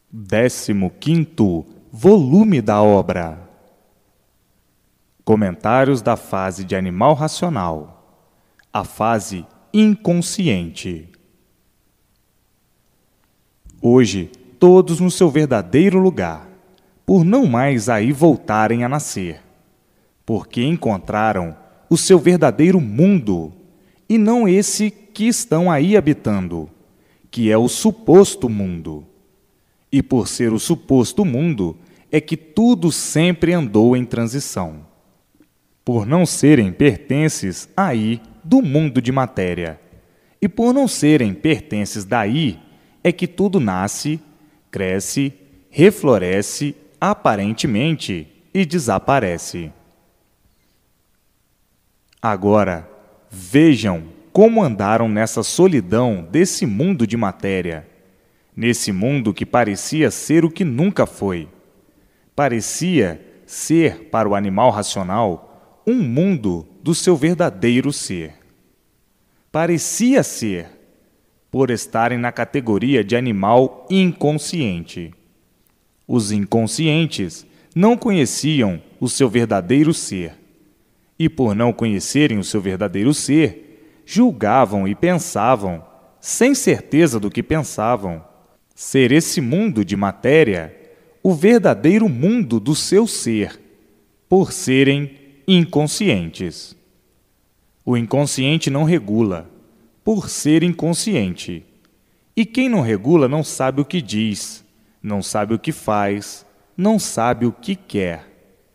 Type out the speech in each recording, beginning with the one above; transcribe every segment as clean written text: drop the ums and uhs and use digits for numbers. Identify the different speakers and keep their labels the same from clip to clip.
Speaker 1: 15º volume da obra. Comentários da fase de animal racional, a fase inconsciente. Hoje, todos no seu verdadeiro lugar, por não mais aí voltarem a nascer, porque encontraram o seu verdadeiro mundo, e não esse que estão aí habitando, que é o suposto mundo. E por ser o suposto mundo, é que tudo sempre andou em transição. Por não serem pertences aí do mundo de matéria, e por não serem pertences daí, é que tudo nasce, cresce, refloresce, aparentemente, e desaparece. Agora, vejam como andaram nessa solidão desse mundo de matéria, nesse mundo que parecia ser o que nunca foi. Parecia ser, para o animal racional, um mundo do seu verdadeiro ser. Parecia ser, por estarem na categoria de animal inconsciente. Os inconscientes não conheciam o seu verdadeiro ser, e por não conhecerem o seu verdadeiro ser, julgavam e pensavam, sem certeza do que pensavam, ser esse mundo de matéria o verdadeiro mundo do seu ser, por serem inconscientes. O inconsciente não regula, por ser inconsciente. E quem não regula não sabe o que diz, não sabe o que faz, não sabe o que quer.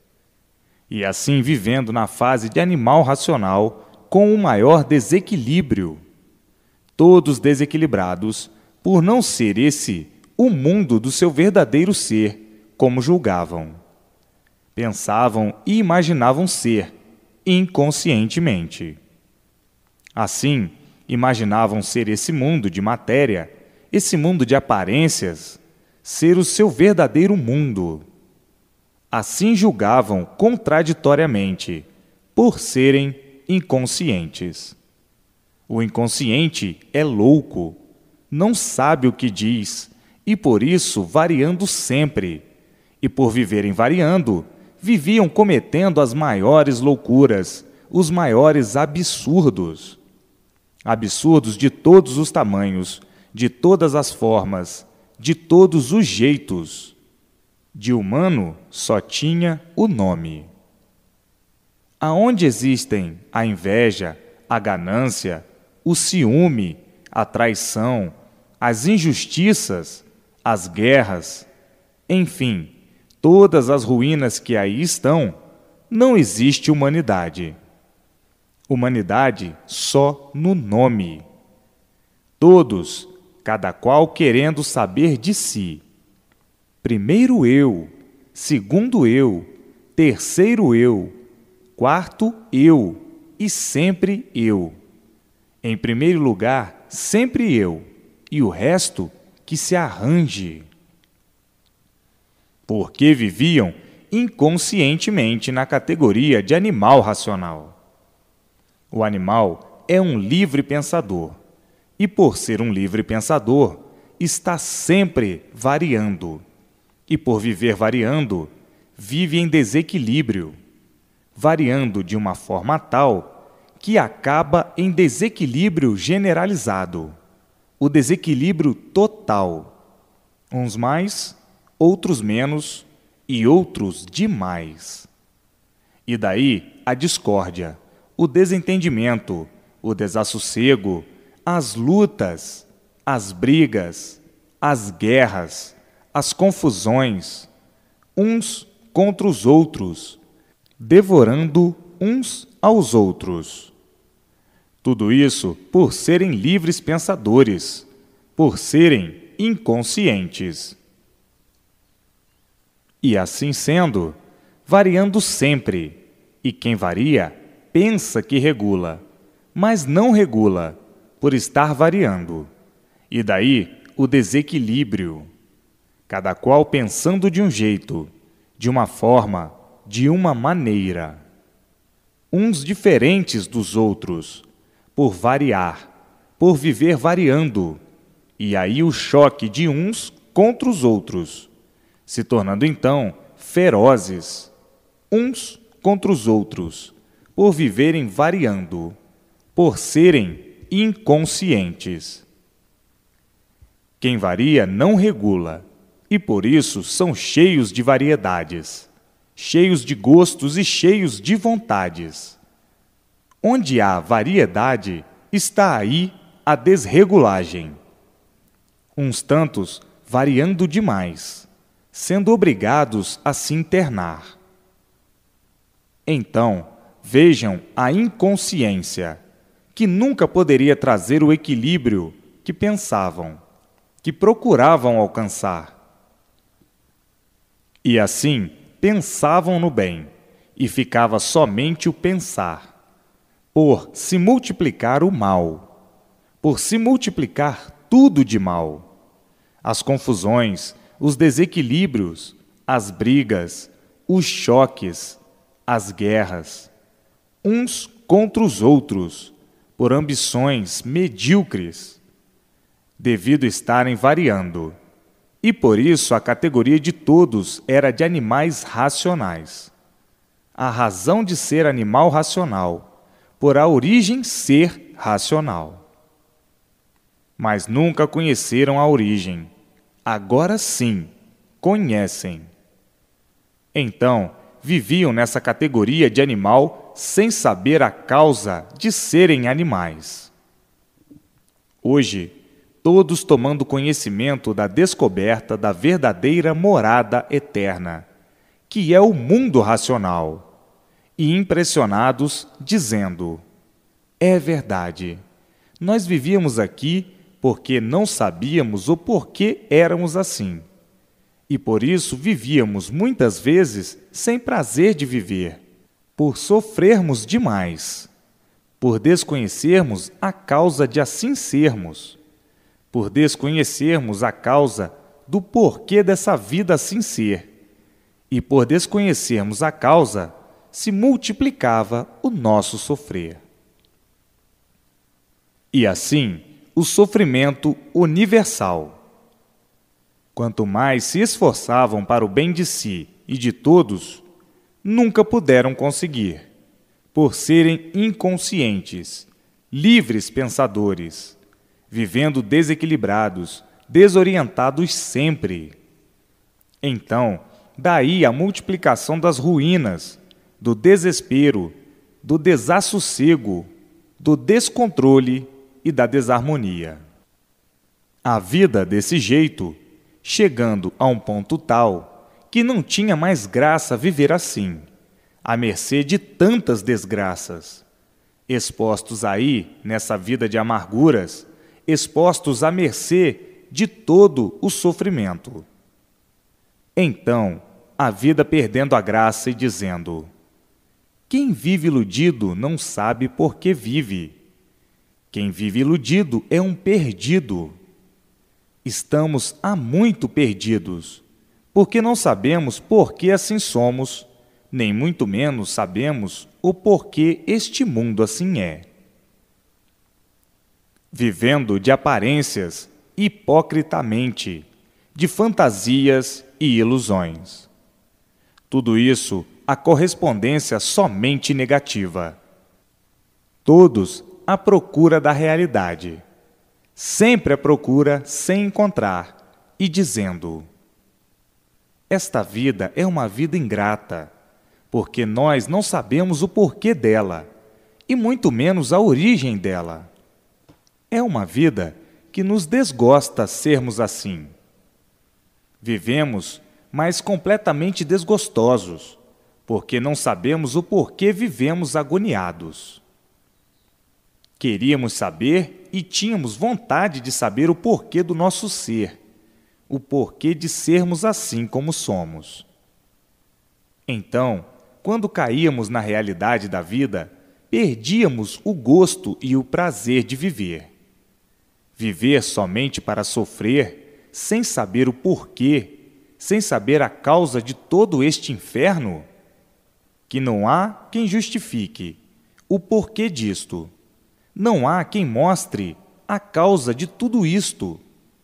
Speaker 1: E assim vivendo na fase de animal racional com o maior desequilíbrio. Todos desequilibrados, por não ser esse o mundo do seu verdadeiro ser, como julgavam. Pensavam e imaginavam ser, inconscientemente. Assim, imaginavam ser esse mundo de matéria, esse mundo de aparências, ser o seu verdadeiro mundo. Assim julgavam contraditoriamente, por serem inconscientes. O inconsciente é louco, não sabe o que diz, e por isso variando sempre. E por viverem variando, viviam cometendo as maiores loucuras, os maiores absurdos. Absurdos de todos os tamanhos, de todas as formas, de todos os jeitos. De humano só tinha o nome. Aonde existem a inveja, a ganância, o ciúme, a traição, as injustiças, as guerras, enfim, todas as ruínas que aí estão, não existe humanidade. Humanidade só no nome. Todos, cada qual querendo saber de si. Primeiro eu, segundo eu, terceiro eu, quarto eu e sempre eu. Em primeiro lugar, sempre eu, e o resto que se arranje. Porque viviam inconscientemente na categoria de animal racional. O animal é um livre pensador, e por ser um livre pensador, está sempre variando. E por viver variando, vive em desequilíbrio, variando de uma forma tal que acaba em desequilíbrio generalizado, o desequilíbrio total, uns mais, outros menos e outros demais. E daí a discórdia, o desentendimento, o desassossego, as lutas, as brigas, as guerras, as confusões, uns contra os outros, devorando uns aos outros. Tudo isso por serem livres pensadores, por serem inconscientes. E assim sendo, variando sempre, e quem varia pensa que regula, mas não regula, por estar variando. E daí o desequilíbrio, cada qual pensando de um jeito, de uma forma, de uma maneira. Uns diferentes dos outros, por variar, por viver variando, e aí o choque de uns contra os outros, se tornando então ferozes, uns contra os outros, por viverem variando, por serem inconscientes. Quem varia não regula, e por isso são cheios de variedades, cheios de gostos e cheios de vontades. Onde há variedade, está aí a desregulagem. Uns tantos variando demais, sendo obrigados a se internar. Então, vejam a inconsciência, que nunca poderia trazer o equilíbrio que pensavam, que procuravam alcançar. E assim, pensavam no bem, e ficava somente o pensar, por se multiplicar o mal, por se multiplicar tudo de mal. As confusões, os desequilíbrios, as brigas, os choques, as guerras, uns contra os outros, por ambições medíocres, devido estarem variando. E por isso a categoria de todos era de animais racionais. A razão de ser animal racional, por a origem ser racional. Mas nunca conheceram a origem. Agora sim, conhecem. Então, viviam nessa categoria de animal sem saber a causa de serem animais. Hoje, todos tomando conhecimento da descoberta da verdadeira morada eterna, que é o mundo racional, e impressionados, dizendo: é verdade, nós vivíamos aqui porque não sabíamos o porquê éramos assim, e por isso vivíamos muitas vezes sem prazer de viver, por sofrermos demais, por desconhecermos a causa de assim sermos, por desconhecermos a causa do porquê dessa vida assim ser, e por desconhecermos a causa, se multiplicava o nosso sofrer. E assim, o sofrimento universal. Quanto mais se esforçavam para o bem de si e de todos, nunca puderam conseguir, por serem inconscientes, livres pensadores, vivendo desequilibrados, desorientados sempre. Então, daí a multiplicação das ruínas, do desespero, do desassossego, do descontrole e da desarmonia. A vida desse jeito, chegando a um ponto tal que não tinha mais graça viver assim, à mercê de tantas desgraças, expostos aí, nessa vida de amarguras, expostos à mercê de todo o sofrimento. Então, a vida perdendo a graça e dizendo: quem vive iludido não sabe por que vive. Quem vive iludido é um perdido. Estamos há muito perdidos, porque não sabemos por que assim somos, nem muito menos sabemos o porquê este mundo assim é. Vivendo de aparências, hipocritamente, de fantasias e ilusões. Tudo isso a correspondência somente negativa. Todos à procura da realidade, sempre à procura sem encontrar, e dizendo: esta vida é uma vida ingrata, porque nós não sabemos o porquê dela, e muito menos a origem dela. É uma vida que nos desgosta sermos assim. Vivemos, mas completamente desgostosos, porque não sabemos o porquê vivemos agoniados. Queríamos saber e tínhamos vontade de saber o porquê do nosso ser, o porquê de sermos assim como somos. Então, quando caíamos na realidade da vida, perdíamos o gosto e o prazer de viver. Viver somente para sofrer, sem saber o porquê, sem saber a causa de todo este inferno? Que não há quem justifique o porquê disto. Não há quem mostre a causa de tudo isto.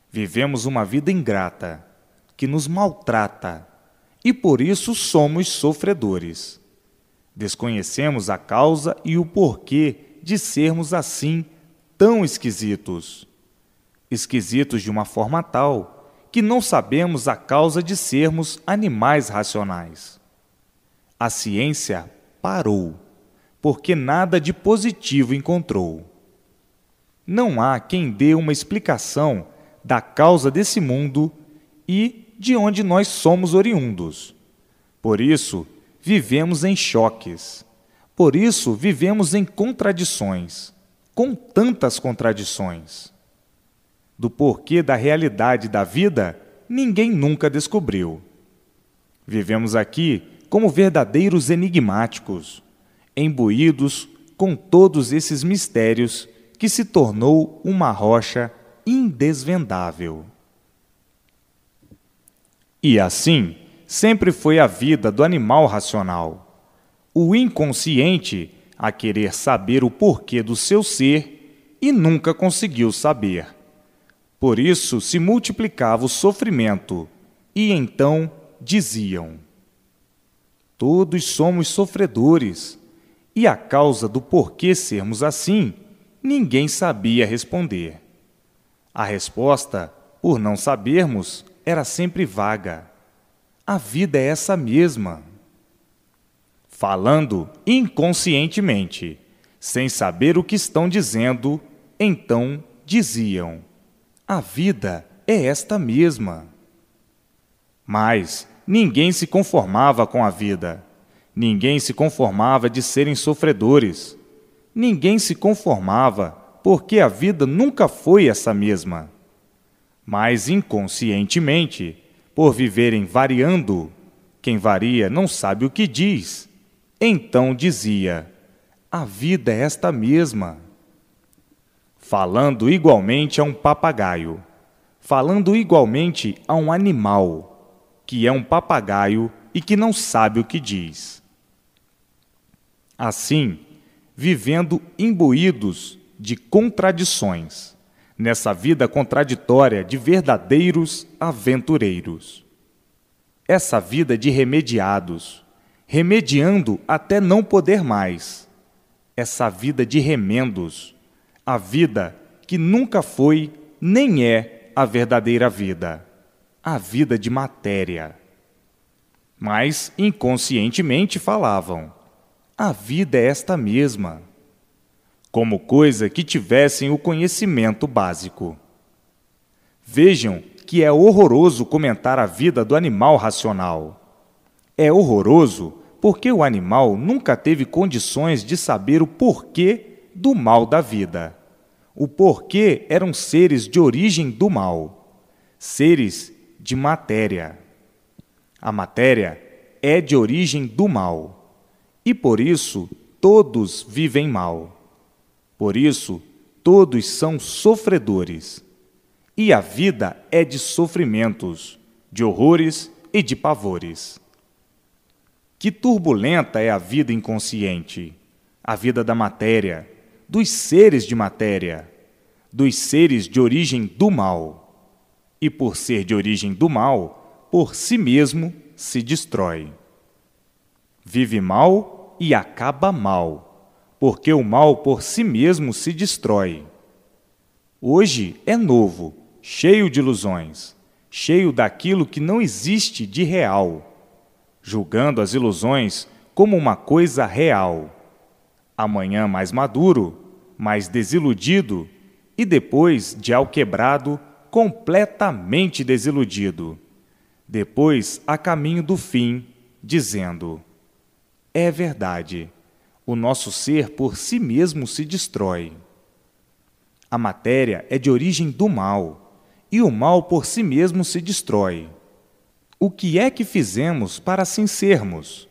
Speaker 1: Vivemos uma vida ingrata, que nos maltrata, e por isso somos sofredores. Desconhecemos a causa e o porquê de sermos assim tão esquisitos. Esquisitos de uma forma tal que não sabemos a causa de sermos animais racionais. A ciência parou, porque nada de positivo encontrou. Não há quem dê uma explicação da causa desse mundo e de onde nós somos oriundos. Por isso, vivemos em choques. Por isso, vivemos em contradições, com tantas contradições. Do porquê da realidade da vida, ninguém nunca descobriu. Vivemos aqui como verdadeiros enigmáticos, imbuídos com todos esses mistérios que se tornou uma rocha indesvendável. E assim, sempre foi a vida do animal racional, o inconsciente a querer saber o porquê do seu ser e nunca conseguiu saber. Por isso se multiplicava o sofrimento, e então diziam: todos somos sofredores, e a causa do porquê sermos assim, ninguém sabia responder. A resposta, por não sabermos, era sempre vaga. A vida é essa mesma. Falando inconscientemente, sem saber o que estão dizendo, então diziam: a vida é esta mesma. Mas ninguém se conformava com a vida. Ninguém se conformava de serem sofredores. Ninguém se conformava porque a vida nunca foi essa mesma. Mas inconscientemente, por viverem variando, quem varia não sabe o que diz, então dizia: a vida é esta mesma. Falando igualmente a um papagaio, falando igualmente a um animal, que é um papagaio e que não sabe o que diz. Assim, vivendo imbuídos de contradições, nessa vida contraditória de verdadeiros aventureiros. Essa vida de remediados, remediando até não poder mais. Essa vida de remendos, a vida que nunca foi nem é a verdadeira vida, a vida de matéria. Mas inconscientemente falavam: a vida é esta mesma, como coisa que tivessem o conhecimento básico. Vejam que é horroroso comentar a vida do animal racional. É horroroso porque o animal nunca teve condições de saber o porquê do mal da vida. O porquê eram seres de origem do mal, seres de matéria. A matéria é de origem do mal, e por isso todos vivem mal. Por isso, todos são sofredores. E a vida é de sofrimentos, de horrores e de pavores. Que turbulenta é a vida inconsciente, a vida da matéria, dos seres de matéria, dos seres de origem do mal. E por ser de origem do mal, por si mesmo se destrói. Vive mal e acaba mal, porque o mal por si mesmo se destrói. Hoje é novo, cheio de ilusões, cheio daquilo que não existe de real, julgando as ilusões como uma coisa real. Amanhã mais maduro, mais desiludido, e depois de alquebrado, completamente desiludido. Depois a caminho do fim, dizendo: é verdade. O nosso ser por si mesmo se destrói. A matéria é de origem do mal, e o mal por si mesmo se destrói. O que é que fizemos para assim sermos?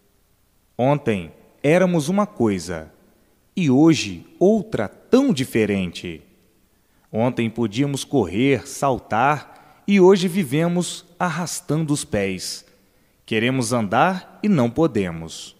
Speaker 1: Ontem éramos uma coisa, e hoje outra tão diferente. Ontem podíamos correr, saltar, e hoje vivemos arrastando os pés. Queremos andar e não podemos.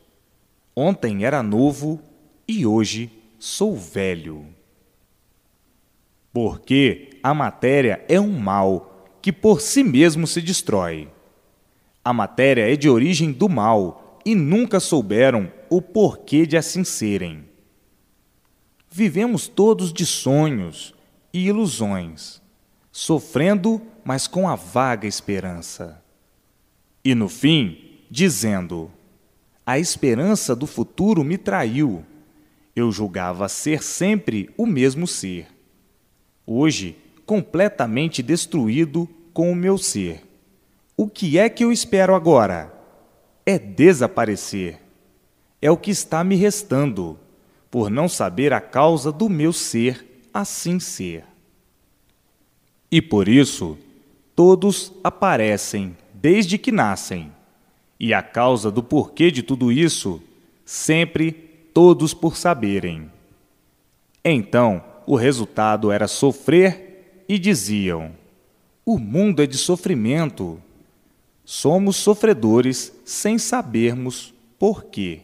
Speaker 1: Ontem era novo e hoje sou velho. Porque a matéria é um mal que por si mesmo se destrói. A matéria é de origem do mal e nunca souberam o porquê de assim serem. Vivemos todos de sonhos e ilusões, sofrendo, mas com a vaga esperança. E no fim, dizendo: a esperança do futuro me traiu. Eu julgava ser sempre o mesmo ser. Hoje, completamente destruído com o meu ser. O que é que eu espero agora? É desaparecer. É o que está me restando, por não saber a causa do meu ser assim ser. E por isso, todos aparecem desde que nascem. E a causa do porquê de tudo isso, sempre todos por saberem. Então, o resultado era sofrer e diziam: o mundo é de sofrimento. Somos sofredores sem sabermos porquê.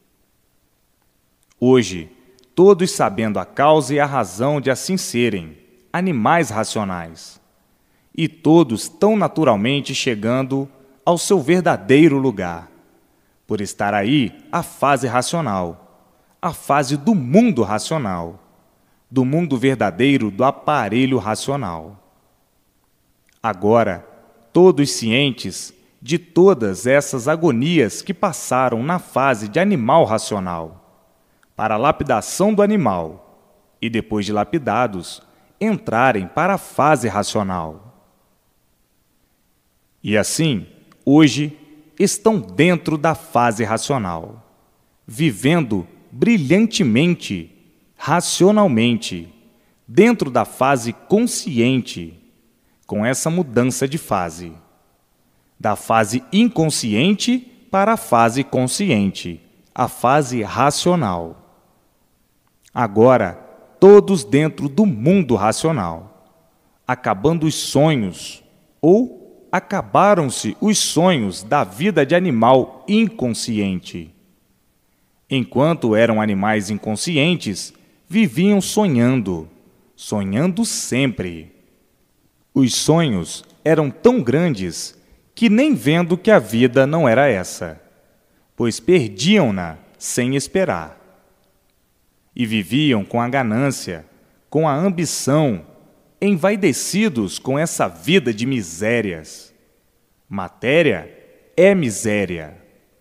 Speaker 1: Hoje, todos sabendo a causa e a razão de assim serem, animais racionais, e todos tão naturalmente chegando ao seu verdadeiro lugar, por estar aí a fase racional, a fase do mundo racional, do mundo verdadeiro do aparelho racional. Agora, todos cientes de todas essas agonias que passaram na fase de animal racional, para a lapidação do animal, e depois de lapidados, entrarem para a fase racional. E assim, hoje, estão dentro da fase racional, vivendo brilhantemente, racionalmente, dentro da fase consciente, com essa mudança de fase, da fase inconsciente para a fase consciente, a fase racional. Agora, todos dentro do mundo racional, acabando os sonhos, ou acabaram-se os sonhos da vida de animal inconsciente. Enquanto eram animais inconscientes, viviam sonhando, sonhando sempre. Os sonhos eram tão grandes que nem vendo que a vida não era essa, pois perdiam-na sem esperar. E viviam com a ganância, com a ambição, envaidecidos com essa vida de misérias. Matéria é miséria.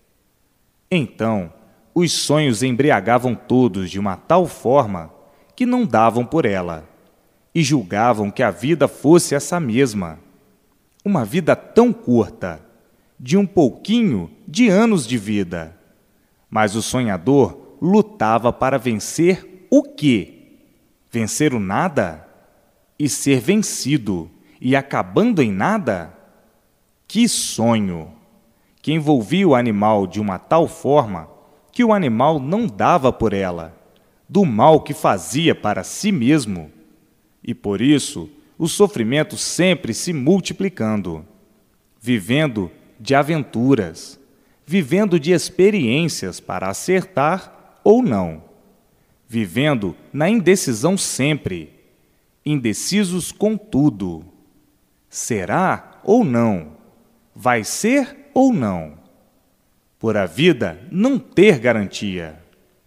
Speaker 1: Então, os sonhos embriagavam todos de uma tal forma que não davam por ela, e julgavam que a vida fosse essa mesma. Uma vida tão curta, de um pouquinho de anos de vida. Mas o sonhador lutava para vencer o quê? Vencer o nada? E ser vencido, e acabando em nada? Que sonho! Que envolvia o animal de uma tal forma que o animal não dava por ela, do mal que fazia para si mesmo. E por isso, o sofrimento sempre se multiplicando, vivendo de aventuras, vivendo de experiências para acertar ou não, vivendo na indecisão sempre, indecisos com tudo. Será ou não? Vai ser ou não? Por a vida não ter garantia.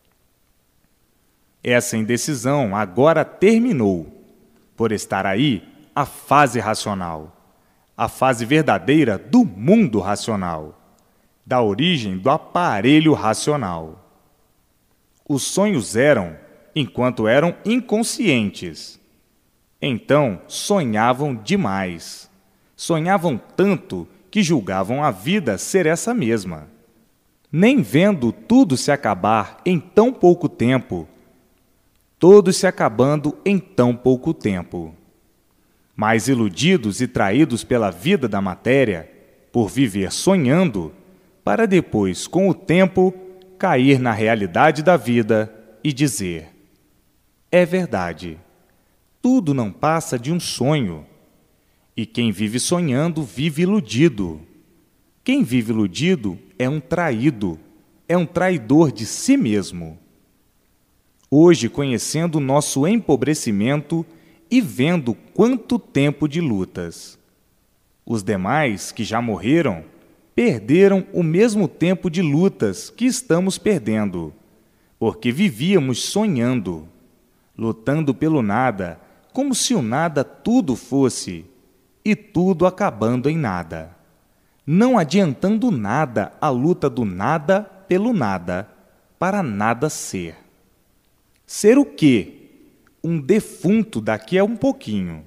Speaker 1: Essa indecisão agora terminou, por estar aí a fase racional, a fase verdadeira do mundo racional, da origem do aparelho racional. Os sonhos eram, enquanto eram inconscientes. Então sonhavam demais, sonhavam tanto que julgavam a vida ser essa mesma. Nem vendo tudo se acabar em tão pouco tempo, todos se acabando em tão pouco tempo. Mas iludidos e traídos pela vida da matéria, por viver sonhando, para depois, com o tempo, cair na realidade da vida e dizer: é verdade, tudo não passa de um sonho. E quem vive sonhando vive iludido. Quem vive iludido é um traído, é um traidor de si mesmo. Hoje, conhecendo o nosso empobrecimento e vendo quanto tempo de lutas. Os demais, que já morreram, perderam o mesmo tempo de lutas que estamos perdendo, porque vivíamos sonhando, lutando pelo nada, como se o nada tudo fosse, e tudo acabando em nada. Não adiantando nada a luta do nada pelo nada, para nada ser. Ser o quê? Um defunto daqui a um pouquinho.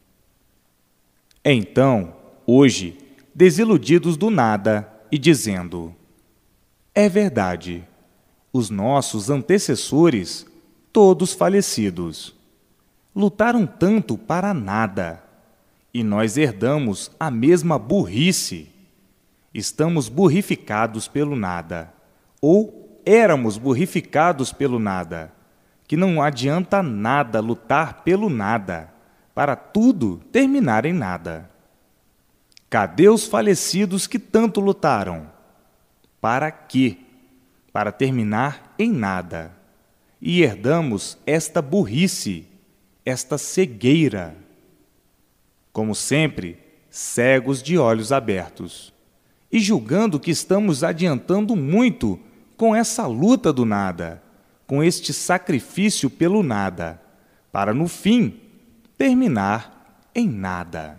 Speaker 1: Então, hoje, desiludidos do nada e dizendo: é verdade, os nossos antecessores, todos falecidos, lutaram tanto para nada, e nós herdamos a mesma burrice. Estamos burrificados pelo nada, ou éramos burrificados pelo nada, que não adianta nada lutar pelo nada, para tudo terminar em nada. Cadê os falecidos que tanto lutaram? Para quê? Para terminar em nada. E herdamos esta burrice, esta cegueira. Como sempre, cegos de olhos abertos, e julgando que estamos adiantando muito com essa luta do nada, com este sacrifício pelo nada, para no fim terminar em nada.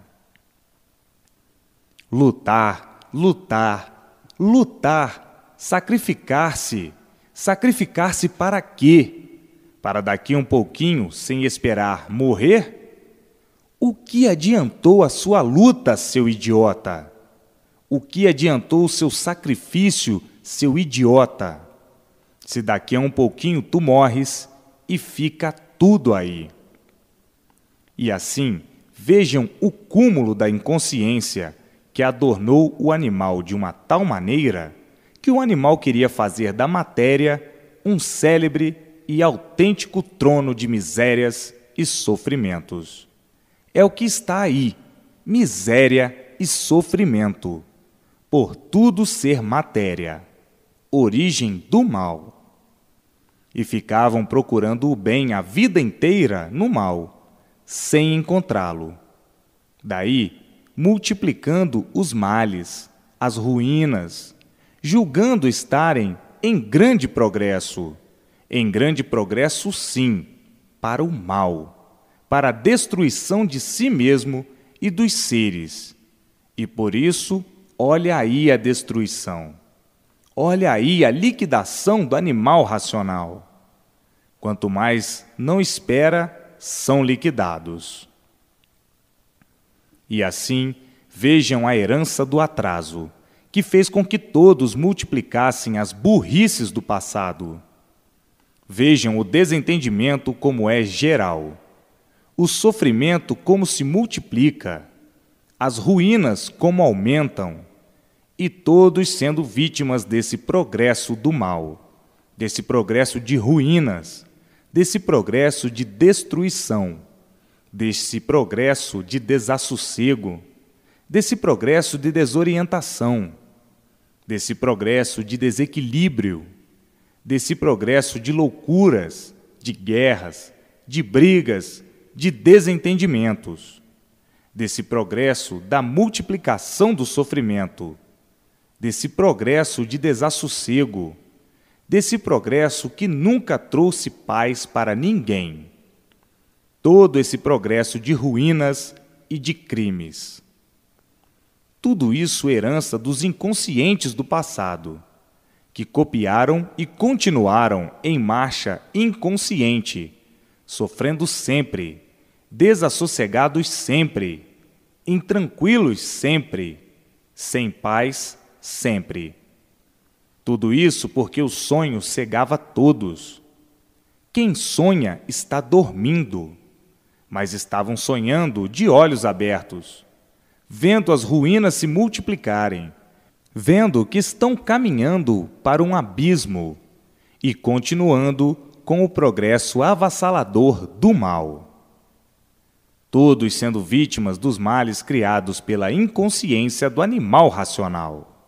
Speaker 1: Lutar, lutar, lutar, sacrificar-se. Sacrificar-se para quê? Para daqui um pouquinho, sem esperar, morrer? O que adiantou a sua luta, seu idiota? O que adiantou o seu sacrifício, seu idiota? Se daqui a um pouquinho tu morres e fica tudo aí. E assim, vejam o cúmulo da inconsciência que adornou o animal de uma tal maneira que o animal queria fazer da matéria um célebre e autêntico trono de misérias e sofrimentos. É o que está aí, miséria e sofrimento, por tudo ser matéria, origem do mal. E ficavam procurando o bem a vida inteira no mal, sem encontrá-lo. Daí, multiplicando os males, as ruínas, julgando estarem em grande progresso sim, para o mal, para a destruição de si mesmo e dos seres. E por isso, olha aí a destruição, olha aí a liquidação do animal racional. Quanto mais não espera, são liquidados. E assim, vejam a herança do atraso, que fez com que todos multiplicassem as burrices do passado. Vejam o desentendimento como é geral, o sofrimento como se multiplica, as ruínas como aumentam, e todos sendo vítimas desse progresso do mal, desse progresso de ruínas, desse progresso de destruição, desse progresso de desassossego, desse progresso de desorientação, desse progresso de desequilíbrio, desse progresso de loucuras, de guerras, de brigas, de desentendimentos, desse progresso da multiplicação do sofrimento, desse progresso de desassossego, desse progresso que nunca trouxe paz para ninguém. Todo esse progresso de ruínas e de crimes. Tudo isso herança dos inconscientes do passado, que copiaram e continuaram em marcha inconsciente, sofrendo sempre, desassossegados sempre, intranquilos sempre, sem paz sempre. Tudo isso porque o sonho cegava todos. Quem sonha está dormindo, mas estavam sonhando de olhos abertos, vendo as ruínas se multiplicarem, vendo que estão caminhando para um abismo e continuando com o progresso avassalador do mal. Todos sendo vítimas dos males criados pela inconsciência do animal racional.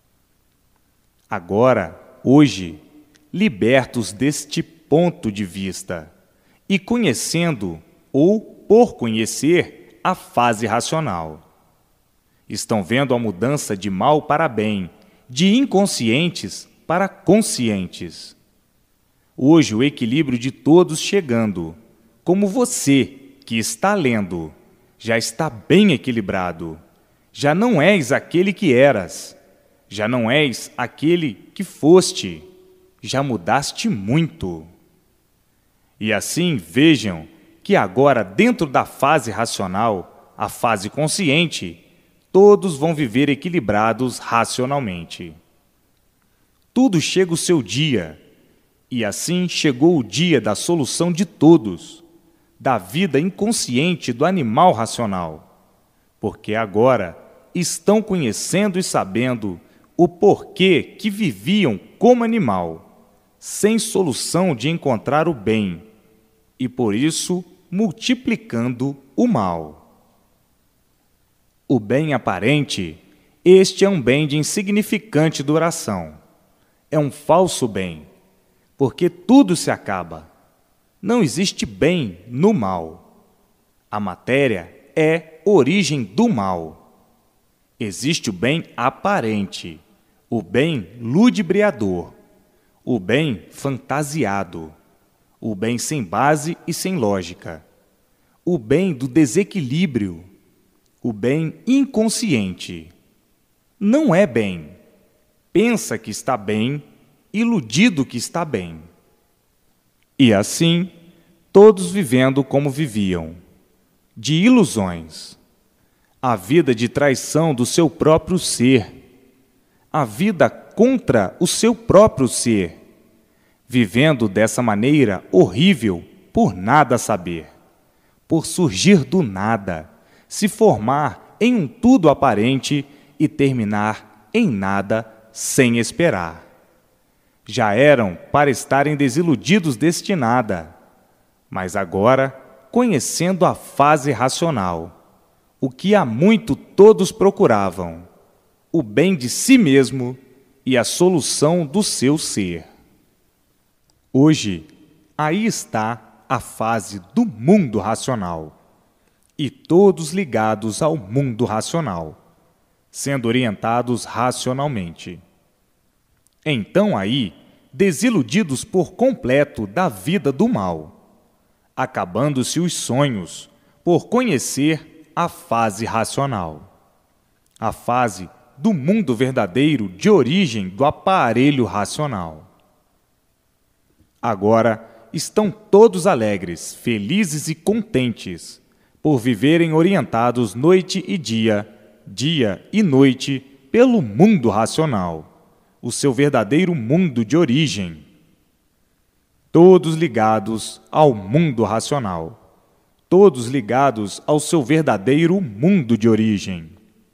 Speaker 1: Agora, hoje, libertos deste ponto de vista e conhecendo ou por conhecer a fase racional. Estão vendo a mudança de mal para bem, de inconscientes para conscientes. Hoje o equilíbrio de todos chegando, como você que está lendo, já está bem equilibrado. Já não és aquele que eras, já não és aquele que foste, já mudaste muito. E assim vejam que agora, dentro da fase racional, a fase consciente, todos vão viver equilibrados racionalmente. Tudo chega o seu dia, e assim chegou o dia da solução de todos, da vida inconsciente do animal racional, porque agora estão conhecendo e sabendo o porquê que viviam como animal, sem solução de encontrar o bem, e por isso multiplicando o mal. O bem aparente, este é um bem de insignificante duração. É um falso bem, porque tudo se acaba. Não existe bem no mal. A matéria é origem do mal. Existe o bem aparente, o bem ludibriador, o bem fantasiado, o bem sem base e sem lógica, o bem do desequilíbrio, o bem inconsciente. Não é bem. Pensa que está bem, iludido que está bem. E assim, todos vivendo como viviam, de ilusões, a vida de traição do seu próprio ser, a vida contra o seu próprio ser, vivendo dessa maneira horrível por nada saber, por surgir do nada, se formar em um tudo aparente e terminar em nada sem esperar. Já eram para estarem desiludidos deste nada, mas agora, conhecendo a fase racional, o que há muito todos procuravam, o bem de si mesmo e a solução do seu ser. Hoje, aí está a fase do mundo racional, e todos ligados ao mundo racional, sendo orientados racionalmente. Então aí, desiludidos por completo da vida do mal, acabando-se os sonhos por conhecer a fase racional, a fase do mundo verdadeiro de origem do aparelho racional. Agora estão todos alegres, felizes e contentes, por viverem orientados noite e dia e noite pelo mundo racional, o seu verdadeiro mundo de origem. Todos ligados ao mundo racional, todos ligados ao seu verdadeiro mundo de origem.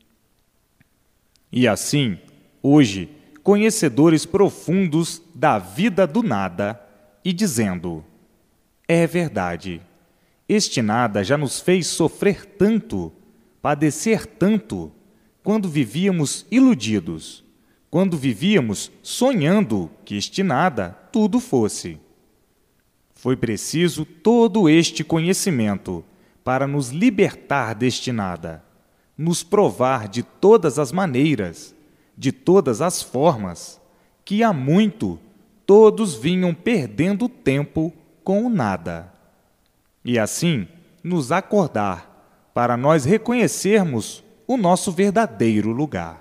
Speaker 1: E assim, hoje, conhecedores profundos da vida do nada, e dizendo: é verdade, este nada já nos fez sofrer tanto, padecer tanto, quando vivíamos iludidos, quando vivíamos sonhando que este nada tudo fosse. Foi preciso todo este conhecimento para nos libertar deste nada, nos provar de todas as maneiras, de todas as formas, que há muito todos vinham perdendo tempo com o nada. E assim, nos acordar para nós reconhecermos o nosso verdadeiro lugar.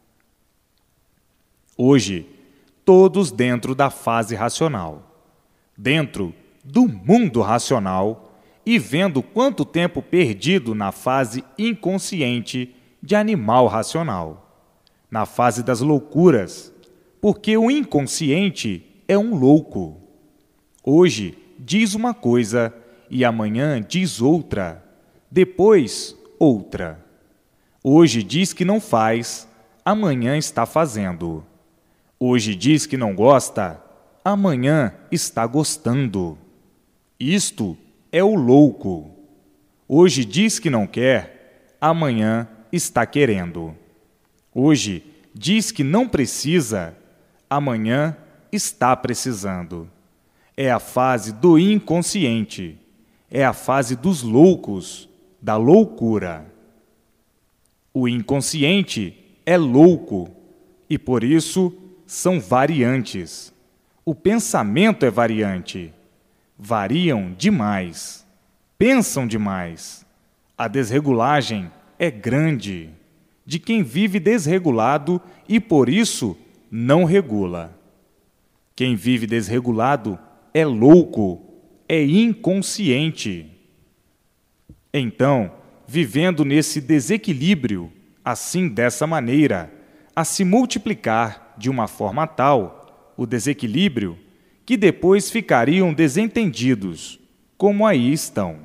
Speaker 1: Hoje, todos dentro da fase racional, dentro do mundo racional e vendo quanto tempo perdido na fase inconsciente de animal racional, na fase das loucuras, porque o inconsciente é um louco. Hoje diz uma coisa e amanhã diz outra, depois outra. Hoje diz que não faz, amanhã está fazendo. Hoje diz que não gosta, amanhã está gostando. Isto é o louco. Hoje diz que não quer, amanhã está querendo. Hoje diz que não precisa, amanhã está precisando. É a fase do inconsciente. é a fase dos loucos, da loucura. O inconsciente é louco e, por isso, são variantes. O pensamento é variante. Variam demais. Pensam demais. A desregulagem é grande, de quem vive desregulado e, por isso, não regula. Quem vive desregulado é louco, é inconsciente. Então, vivendo nesse desequilíbrio, assim dessa maneira, a se multiplicar de uma forma tal, o desequilíbrio, que depois ficariam desentendidos, como aí estão.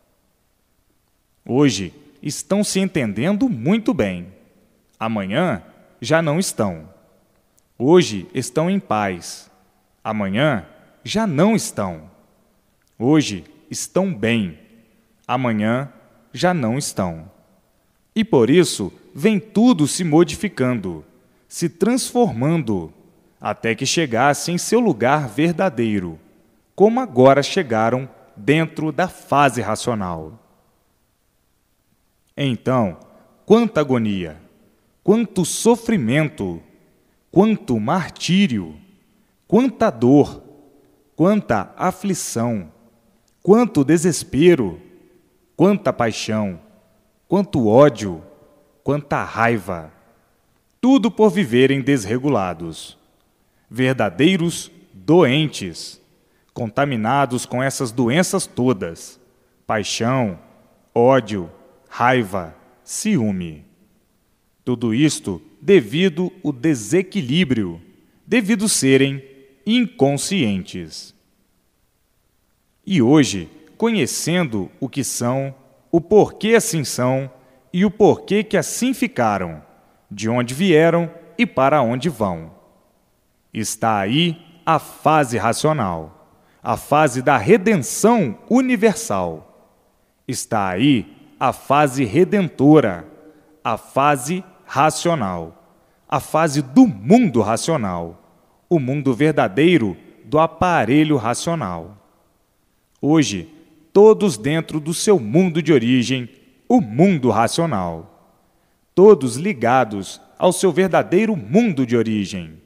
Speaker 1: Hoje estão se entendendo muito bem. Amanhã já não estão. Hoje estão em paz. Amanhã já não estão. Hoje estão bem. Amanhã já não estão. E por isso vem tudo se modificando, se transformando, até que chegasse em seu lugar verdadeiro, como agora chegaram dentro da fase racional. Então, quanta agonia, quanto sofrimento, quanto martírio, quanta dor, quanta aflição, quanto desespero, quanta paixão, quanto ódio, quanta raiva, tudo por viverem desregulados, verdadeiros doentes, contaminados com essas doenças todas, paixão, ódio, raiva, ciúme. Tudo isto devido ao desequilíbrio, devido serem inconscientes. E hoje, conhecendo o que são, o porquê assim são e o porquê que assim ficaram, de onde vieram e para onde vão. Está aí a fase racional, a fase da redenção universal. Está aí a fase redentora, a fase racional, a fase do mundo racional, o mundo verdadeiro do aparelho racional. Hoje, todos dentro do seu mundo de origem, o mundo racional. Todos ligados ao seu verdadeiro mundo de origem.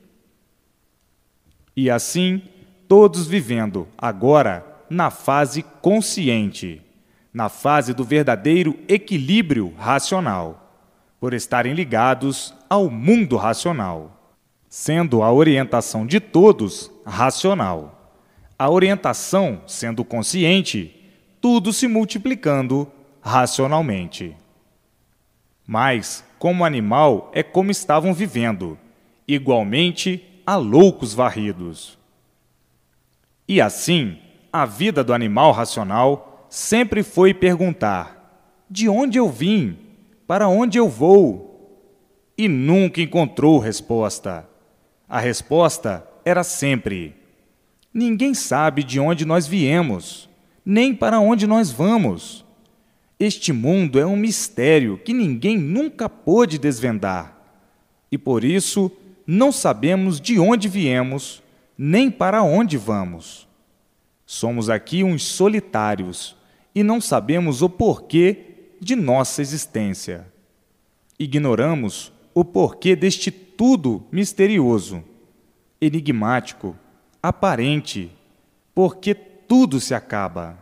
Speaker 1: E assim, todos vivendo agora na fase consciente, na fase do verdadeiro equilíbrio racional, por estarem ligados ao mundo racional, sendo a orientação de todos racional. A orientação sendo consciente, tudo se multiplicando racionalmente. Mas, como animal, é como estavam vivendo, igualmente a loucos varridos. E assim, a vida do animal racional sempre foi perguntar: de onde eu vim? Para onde eu vou? E nunca encontrou resposta. A resposta era sempre: ninguém sabe de onde nós viemos, nem para onde nós vamos. Este mundo é um mistério que ninguém nunca pôde desvendar. E por isso, não sabemos de onde viemos, nem para onde vamos. Somos aqui uns solitários e não sabemos o porquê de nossa existência. Ignoramos o porquê deste tudo misterioso, enigmático, aparente, porque tudo se acaba.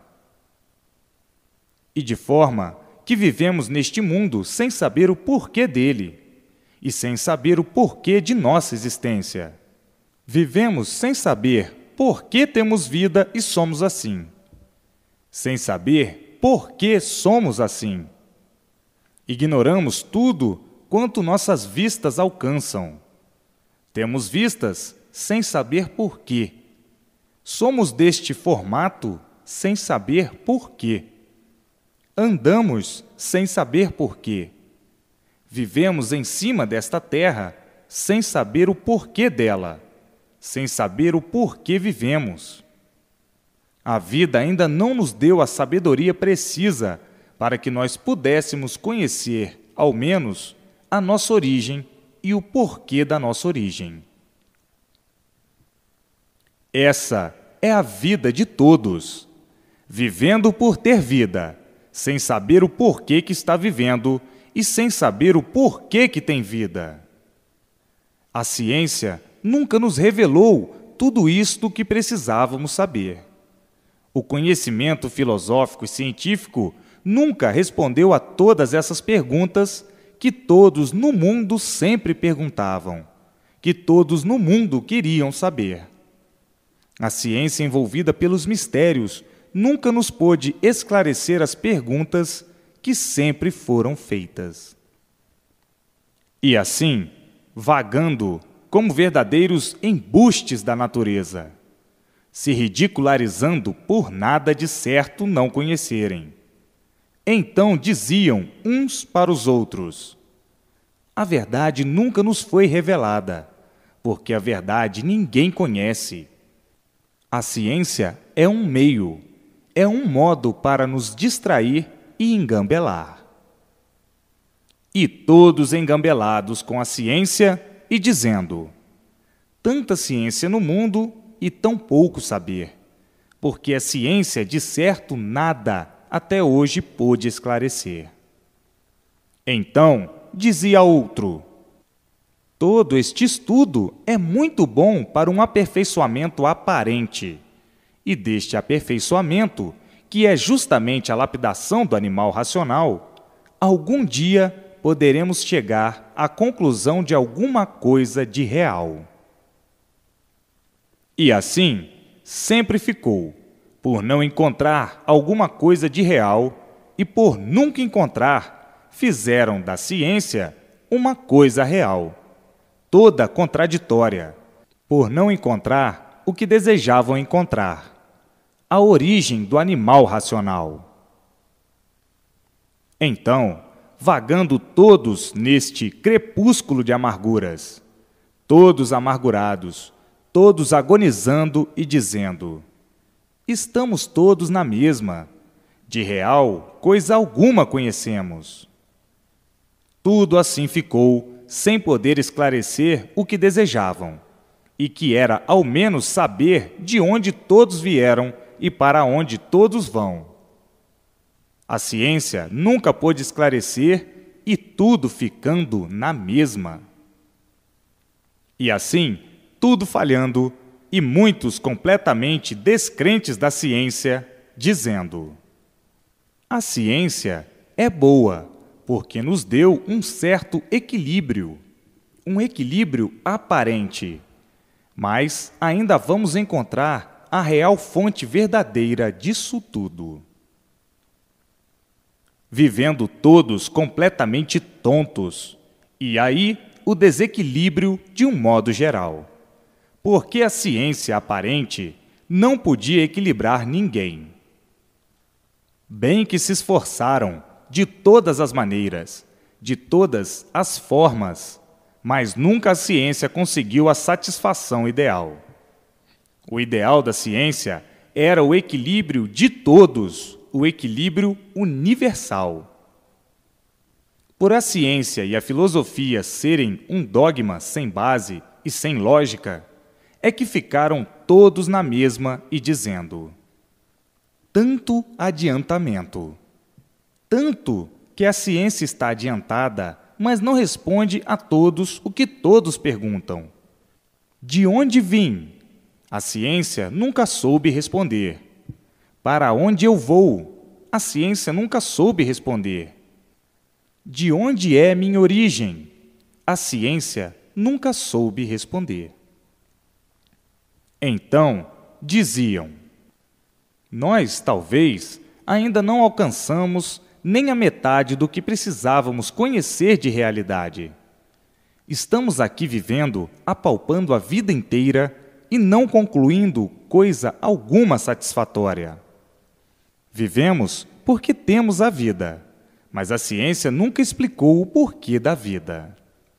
Speaker 1: E de forma que vivemos neste mundo sem saber o porquê dele e sem saber o porquê de nossa existência. Vivemos sem saber por que temos vida e somos assim, sem saber por que somos assim. Ignoramos tudo quanto nossas vistas alcançam. Temos vistas sem saber por quê. Somos deste formato sem saber por quê. Andamos sem saber por quê. Vivemos em cima desta terra sem saber o porquê dela, sem saber o porquê vivemos. A vida ainda não nos deu a sabedoria precisa para que nós pudéssemos conhecer, ao menos, a nossa origem e o porquê da nossa origem. Essa é a vida de todos. vivendo por ter vida, sem saber o porquê que está vivendo e sem saber o porquê que tem vida. A ciência nunca nos revelou tudo isto que precisávamos saber. O conhecimento filosófico e científico nunca respondeu a todas essas perguntas que todos no mundo sempre perguntavam, que todos no mundo queriam saber. A ciência envolvida pelos mistérios nunca nos pôde esclarecer as perguntas que sempre foram feitas. E assim, vagando como verdadeiros embustes da natureza, se ridicularizando por nada de certo não conhecerem. Então diziam uns para os outros: a verdade nunca nos foi revelada, porque a verdade ninguém conhece. A ciência é um meio, é um modo para nos distrair e engambelar. E todos engambelados com a ciência e dizendo: tanta ciência no mundo e tão pouco saber, porque a ciência de certo nada até hoje pôde esclarecer. Então dizia outro: todo este estudo é muito bom para um aperfeiçoamento aparente, e deste aperfeiçoamento, que é justamente a lapidação do animal racional, algum dia poderemos chegar à conclusão de alguma coisa de real. E assim, sempre ficou, por não encontrar alguma coisa de real e por nunca encontrar, fizeram da ciência uma coisa real, toda contraditória, por não encontrar o que desejavam encontrar, a origem do animal racional. Então, vagando todos neste crepúsculo de amarguras, todos amargurados, todos agonizando e dizendo: estamos todos na mesma, de real coisa alguma conhecemos. Tudo assim ficou, sem poder esclarecer o que desejavam, e que era ao menos saber de onde todos vieram e para onde todos vão. A ciência nunca pôde esclarecer e tudo ficando na mesma. E assim, tudo falhando, e muitos completamente descrentes da ciência, dizendo: a ciência é boa, porque nos deu um certo equilíbrio, um equilíbrio aparente, mas ainda vamos encontrar a real fonte verdadeira disso tudo. Vivendo todos completamente tontos, e aí o desequilíbrio de um modo geral, porque a ciência aparente não podia equilibrar ninguém. Bem que se esforçaram de todas as maneiras, de todas as formas, mas nunca a ciência conseguiu a satisfação ideal. O ideal da ciência era o equilíbrio de todos, o equilíbrio universal. Por a ciência e a filosofia serem um dogma sem base e sem lógica, é que ficaram todos na mesma e dizendo: tanto adiantamento, tanto que a ciência está adiantada, mas não responde a todos o que todos perguntam. De onde vim? A ciência nunca soube responder. Para onde eu vou? A ciência nunca soube responder. De onde é minha origem? A ciência nunca soube responder. Então, diziam: nós, talvez, ainda não alcançamos nem a metade do que precisávamos conhecer de realidade. Estamos aqui vivendo, apalpando a vida inteira e não concluindo coisa alguma satisfatória. Vivemos porque temos a vida, mas a ciência nunca explicou o porquê da vida.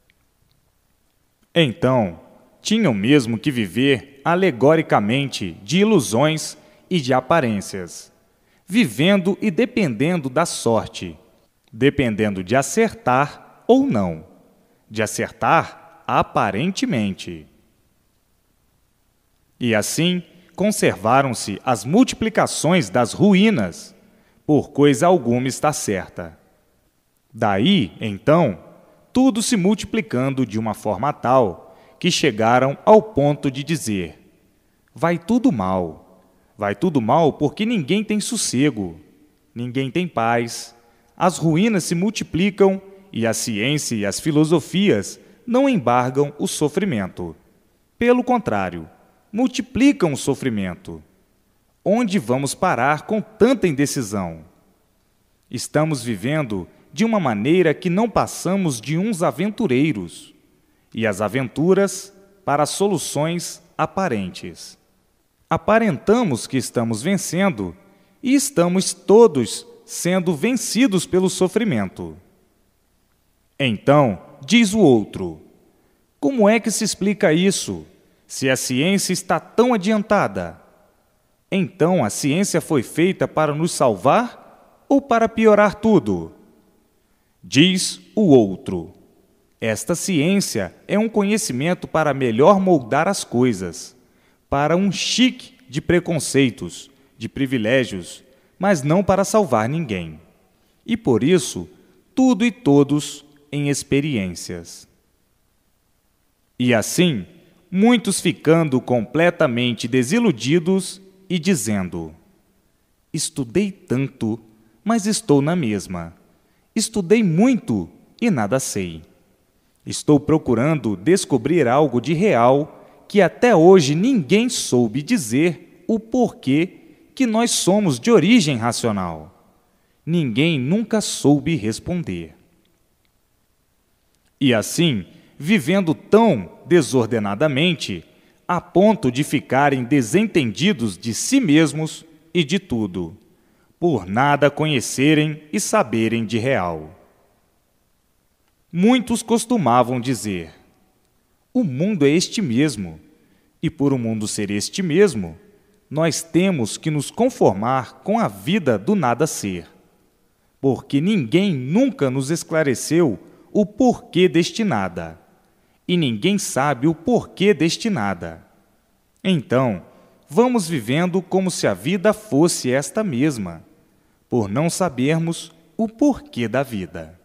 Speaker 1: Então, tinham mesmo que viver alegoricamente de ilusões e de aparências, vivendo e dependendo da sorte, dependendo de acertar ou não, de acertar aparentemente. E assim, conservaram-se as multiplicações das ruínas, por coisa alguma está certa. Daí, então, tudo se multiplicando de uma forma tal que chegaram ao ponto de dizer: vai tudo mal porque ninguém tem sossego, ninguém tem paz, as ruínas se multiplicam e a ciência e as filosofias não embargam o sofrimento. Pelo contrário, multiplicam o sofrimento. Onde vamos parar com tanta indecisão? Estamos vivendo de uma maneira que não passamos de uns aventureiros, e as aventuras para soluções aparentes. Aparentamos que estamos vencendo e estamos todos sendo vencidos pelo sofrimento. Então, diz o outro: como é que se explica isso, se a ciência está tão adiantada? Então a ciência foi feita para nos salvar ou para piorar tudo? Diz o outro: esta ciência é um conhecimento para melhor moldar as coisas, para um chique de preconceitos, de privilégios, mas não para salvar ninguém. E por isso, tudo e todos em experiências. E assim, muitos ficando completamente desiludidos e dizendo: estudei tanto, mas estou na mesma. Estudei muito e nada sei. Estou procurando descobrir algo de real que até hoje ninguém soube dizer o porquê que nós somos de origem racional. Ninguém nunca soube responder. E assim, vivendo tão desordenadamente, a ponto de ficarem desentendidos de si mesmos e de tudo, por nada conhecerem e saberem de real. Muitos costumavam dizer: o mundo é este mesmo, e por o mundo ser este mesmo, nós temos que nos conformar com a vida do nada ser, porque ninguém nunca nos esclareceu o porquê deste nada, e ninguém sabe o porquê deste nada. Então, vamos vivendo como se a vida fosse esta mesma, por não sabermos o porquê da vida.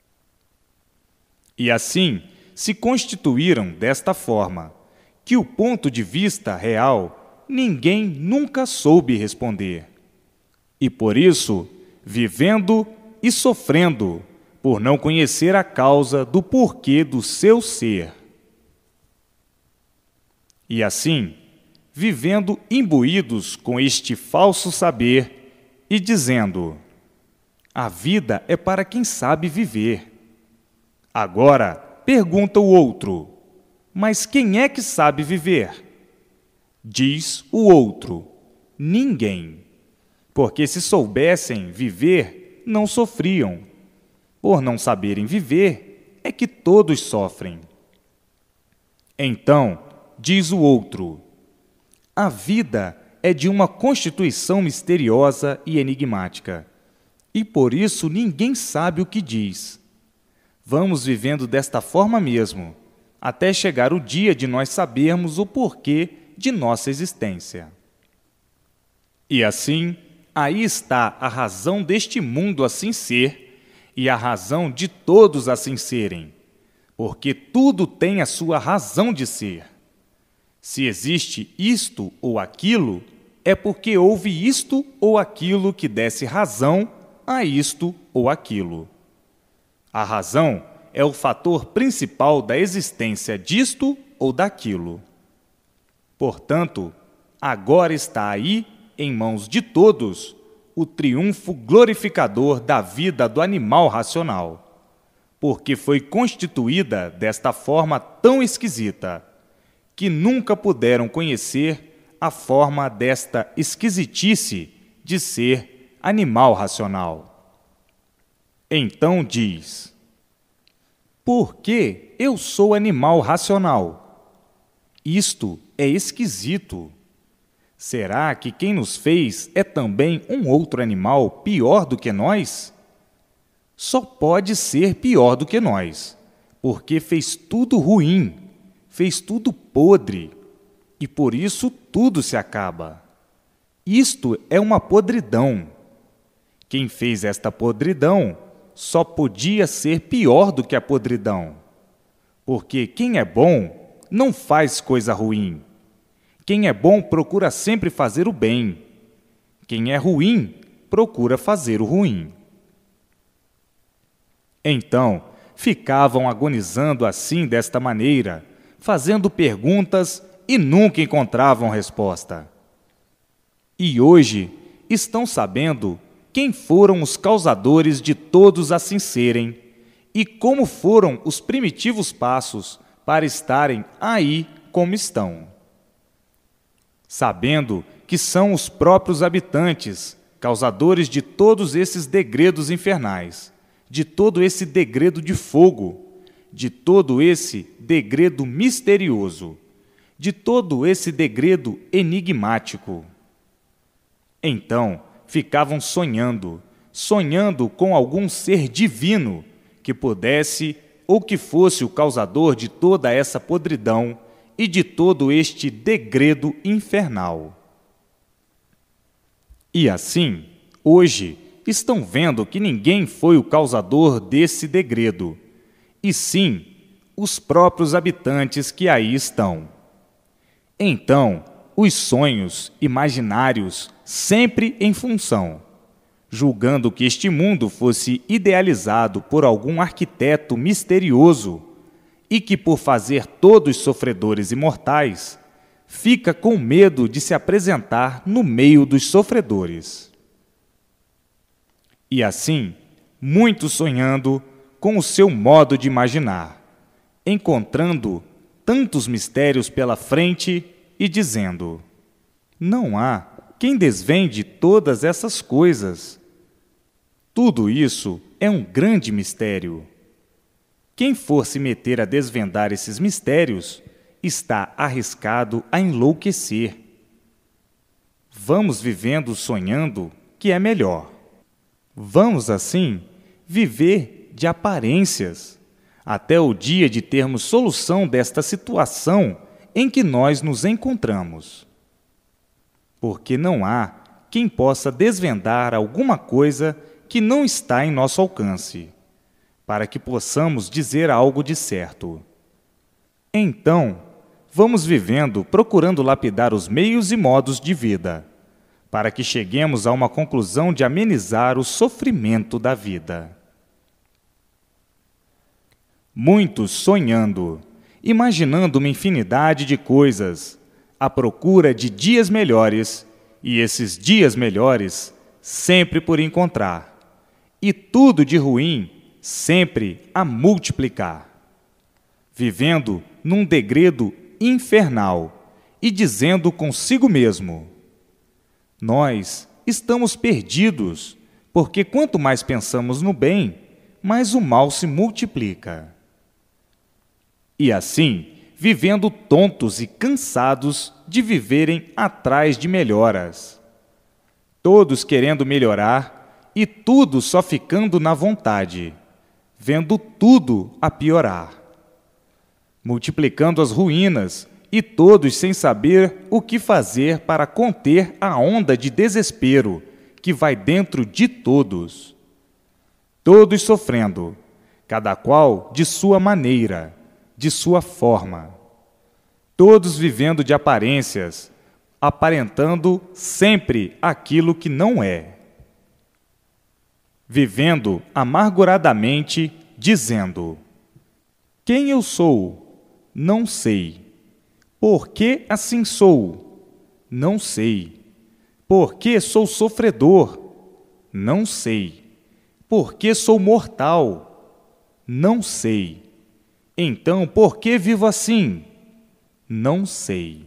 Speaker 1: E assim se constituíram desta forma, que o ponto de vista real ninguém nunca soube responder. E por isso, vivendo e sofrendo, por não conhecer a causa do porquê do seu ser. E assim, vivendo imbuídos com este falso saber e dizendo: a vida é para quem sabe viver. Agora, pergunta o outro: mas quem é que sabe viver? Diz o outro: ninguém. Porque se soubessem viver, não sofriam. Por não saberem viver, é que todos sofrem. Então, diz o outro: a vida é de uma constituição misteriosa e enigmática, e por isso ninguém sabe o que diz. Vamos vivendo desta forma mesmo, até chegar o dia de nós sabermos o porquê de nossa existência. E assim, aí está a razão deste mundo assim ser, e a razão de todos assim serem, porque tudo tem a sua razão de ser. Se existe isto ou aquilo, é porque houve isto ou aquilo que desse razão a isto ou aquilo. A razão é o fator principal da existência disto ou daquilo. Portanto, agora está aí, em mãos de todos, o triunfo glorificador da vida do animal racional, porque foi constituída desta forma tão esquisita, que nunca puderam conhecer a forma desta esquisitice de ser animal racional. Então diz: por que eu sou animal racional? Isto é esquisito. Será que quem nos fez é também um outro animal pior do que nós? Só pode ser pior do que nós, porque fez tudo ruim, fez tudo podre. e por isso tudo se acaba. Isto é uma podridão. Quem fez esta podridão só podia ser pior do que a podridão, porque quem é bom não faz coisa ruim. Quem é bom procura sempre fazer o bem. Quem é ruim procura fazer o ruim. Então, ficavam agonizando assim desta maneira, fazendo perguntas e nunca encontravam resposta. E hoje estão sabendo quem foram os causadores de todos assim serem e como foram os primitivos passos para estarem aí como estão. Sabendo que são os próprios habitantes, causadores de todos esses degredos infernais, de todo esse degredo de fogo, de todo esse degredo misterioso, de todo esse degredo enigmático. Então, ficavam sonhando com algum ser divino que pudesse ou que fosse o causador de toda essa podridão e de todo este degredo infernal. E assim, hoje, estão vendo que ninguém foi o causador desse degredo, e sim os próprios habitantes que aí estão. Então, os sonhos imaginários sempre em função, julgando que este mundo fosse idealizado por algum arquiteto misterioso e que, por fazer todos sofredores imortais, fica com medo de se apresentar no meio dos sofredores. E assim, muitos sonhando com o seu modo de imaginar, encontrando tantos mistérios pela frente e dizendo: não há quem desvende todas essas coisas. Tudo isso é um grande mistério. Quem for se meter a desvendar esses mistérios está arriscado a enlouquecer. Vamos vivendo sonhando que é melhor. Vamos, assim, viver de aparências, até o dia de termos solução desta situação em que nós nos encontramos. Porque não há quem possa desvendar alguma coisa que não está em nosso alcance, para que possamos dizer algo de certo. Então, vamos vivendo procurando lapidar os meios e modos de vida, para que cheguemos a uma conclusão de amenizar o sofrimento da vida. Muitos sonhando, imaginando uma infinidade de coisas, à procura de dias melhores, e esses dias melhores sempre por encontrar, e tudo de ruim sempre a multiplicar, vivendo num degredo infernal e dizendo consigo mesmo: nós estamos perdidos, porque quanto mais pensamos no bem, mais o mal se multiplica. E assim, vivendo tontos e cansados de viverem atrás de melhoras. Todos querendo melhorar e tudo só ficando na vontade, vendo tudo a piorar. Multiplicando as ruínas e todos sem saber o que fazer para conter a onda de desespero que vai dentro de todos. Todos sofrendo, cada qual de sua maneira, de sua forma. Todos vivendo de aparências, aparentando sempre aquilo que não é. Vivendo amarguradamente, dizendo: quem eu sou? Não sei. Por que assim sou? Não sei. Por que sou sofredor? Não sei. Por que sou mortal? Não sei. Então, por que vivo assim? Não sei.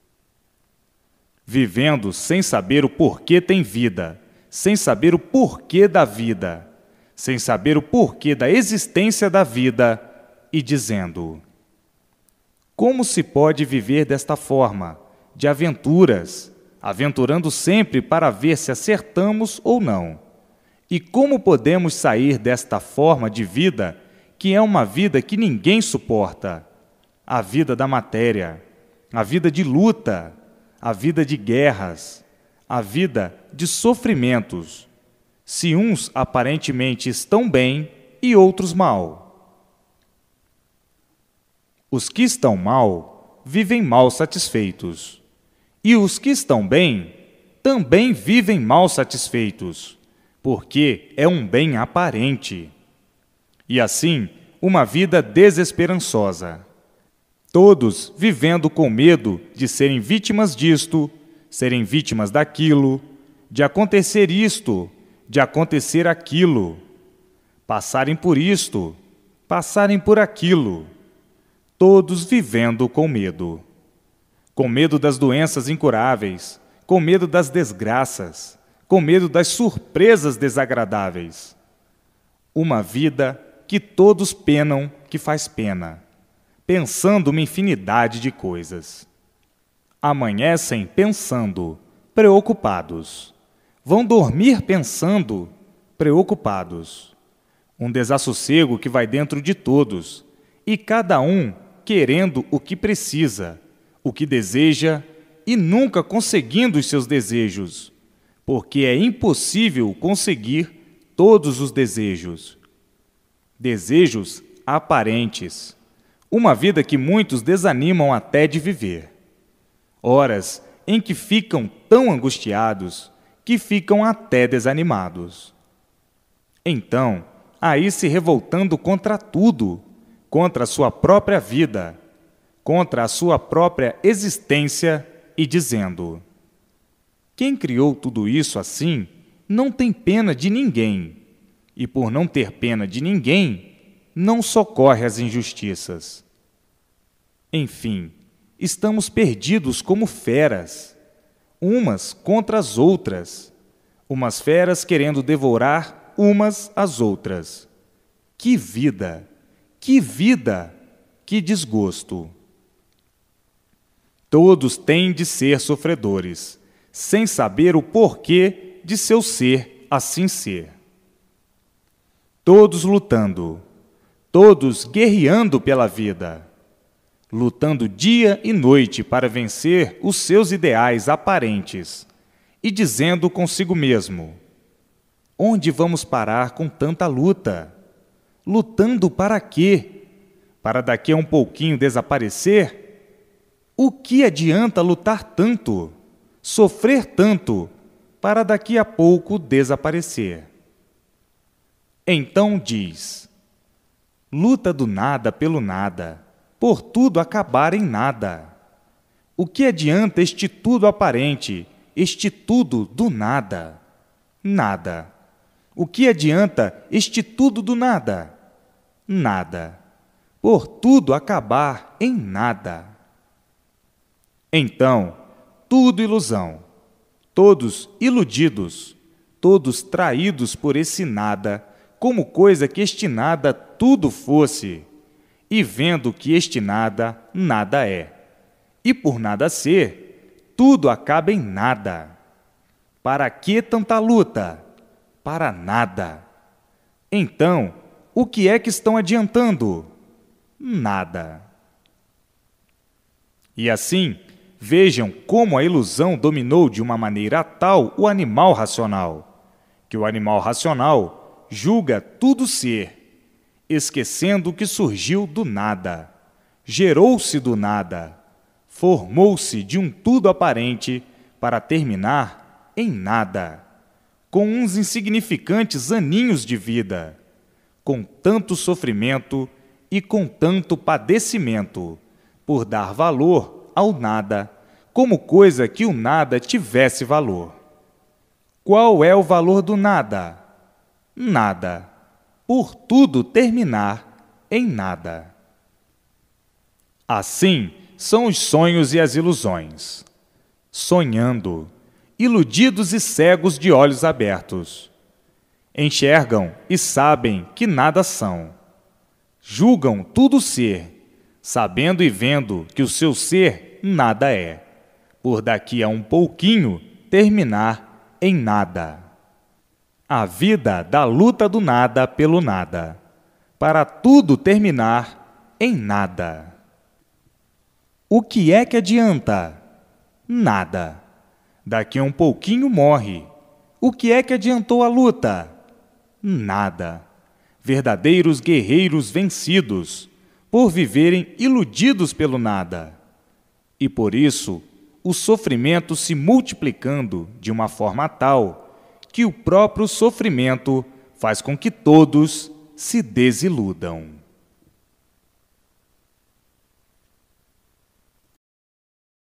Speaker 1: Vivendo sem saber o porquê tem vida, sem saber o porquê da vida, sem saber o porquê da existência da vida, e dizendo: como se pode viver desta forma, de aventuras, aventurando sempre para ver se acertamos ou não? E como podemos sair desta forma de vida, que é uma vida que ninguém suporta, a vida da matéria, a vida de luta, a vida de guerras, a vida de sofrimentos, se uns aparentemente estão bem e outros mal. Os que estão mal vivem mal satisfeitos, e os que estão bem também vivem mal satisfeitos, porque é um bem aparente. E assim, uma vida desesperançosa. Todos vivendo com medo de serem vítimas disto, serem vítimas daquilo, de acontecer isto, de acontecer aquilo, passarem por isto, passarem por aquilo, todos vivendo com medo das doenças incuráveis, com medo das desgraças, com medo das surpresas desagradáveis. Uma vida que todos penam que faz pena, pensando uma infinidade de coisas. Amanhecem pensando, preocupados. Vão dormir pensando, preocupados. Um desassossego que vai dentro de todos, e cada um querendo o que precisa, o que deseja, e nunca conseguindo os seus desejos, porque é impossível conseguir todos os desejos. Desejos aparentes. Uma vida que muitos desanimam até de viver. Horas em que ficam tão angustiados que ficam até desanimados. Então, aí se revoltando contra tudo, contra a sua própria vida, contra a sua própria existência e dizendo: quem criou tudo isso assim não tem pena de ninguém, e por não ter pena de ninguém, não socorre as injustiças. Enfim, estamos perdidos como feras, umas contra as outras, umas feras querendo devorar umas às outras. Que vida! Que vida! Que desgosto! Todos têm de ser sofredores, sem saber o porquê de seu ser assim ser. Todos lutando, todos guerreando pela vida, lutando dia e noite para vencer os seus ideais aparentes e dizendo consigo mesmo: onde vamos parar com tanta luta? Lutando para quê? Para daqui a um pouquinho desaparecer? O que adianta lutar tanto, sofrer tanto, para daqui a pouco desaparecer? Então diz: luta do nada pelo nada, por tudo acabar em nada. O que adianta este tudo aparente, este tudo do nada? Nada. O que adianta este tudo do nada? Nada. Por tudo acabar em nada. Então, tudo ilusão, todos iludidos, todos traídos por esse nada, como coisa que este nada tudo fosse, e vendo que este nada, nada é. E por nada ser, tudo acaba em nada. Para que tanta luta? Para nada. Então, o que é que estão adiantando? Nada. E assim, vejam como a ilusão dominou de uma maneira tal o animal racional, que o animal racional julga tudo ser, esquecendo que surgiu do nada, gerou-se do nada, formou-se de um tudo aparente para terminar em nada, com uns insignificantes aninhos de vida, com tanto sofrimento e com tanto padecimento, por dar valor ao nada, como coisa que o nada tivesse valor. Qual é o valor do nada? Nada. Por tudo terminar em nada. Assim são os sonhos e as ilusões. Sonhando, iludidos e cegos de olhos abertos. Enxergam e sabem que nada são. Julgam tudo ser, sabendo e vendo que o seu ser nada é, por daqui a um pouquinho terminar em nada. A vida da luta do nada pelo nada, para tudo terminar em nada. O que é que adianta? Nada. Daqui a um pouquinho morre. O que é que adiantou a luta? Nada. Verdadeiros guerreiros vencidos, por viverem iludidos pelo nada. E por isso, o sofrimento se multiplicando de uma forma tal que o próprio sofrimento faz com que todos se desiludam.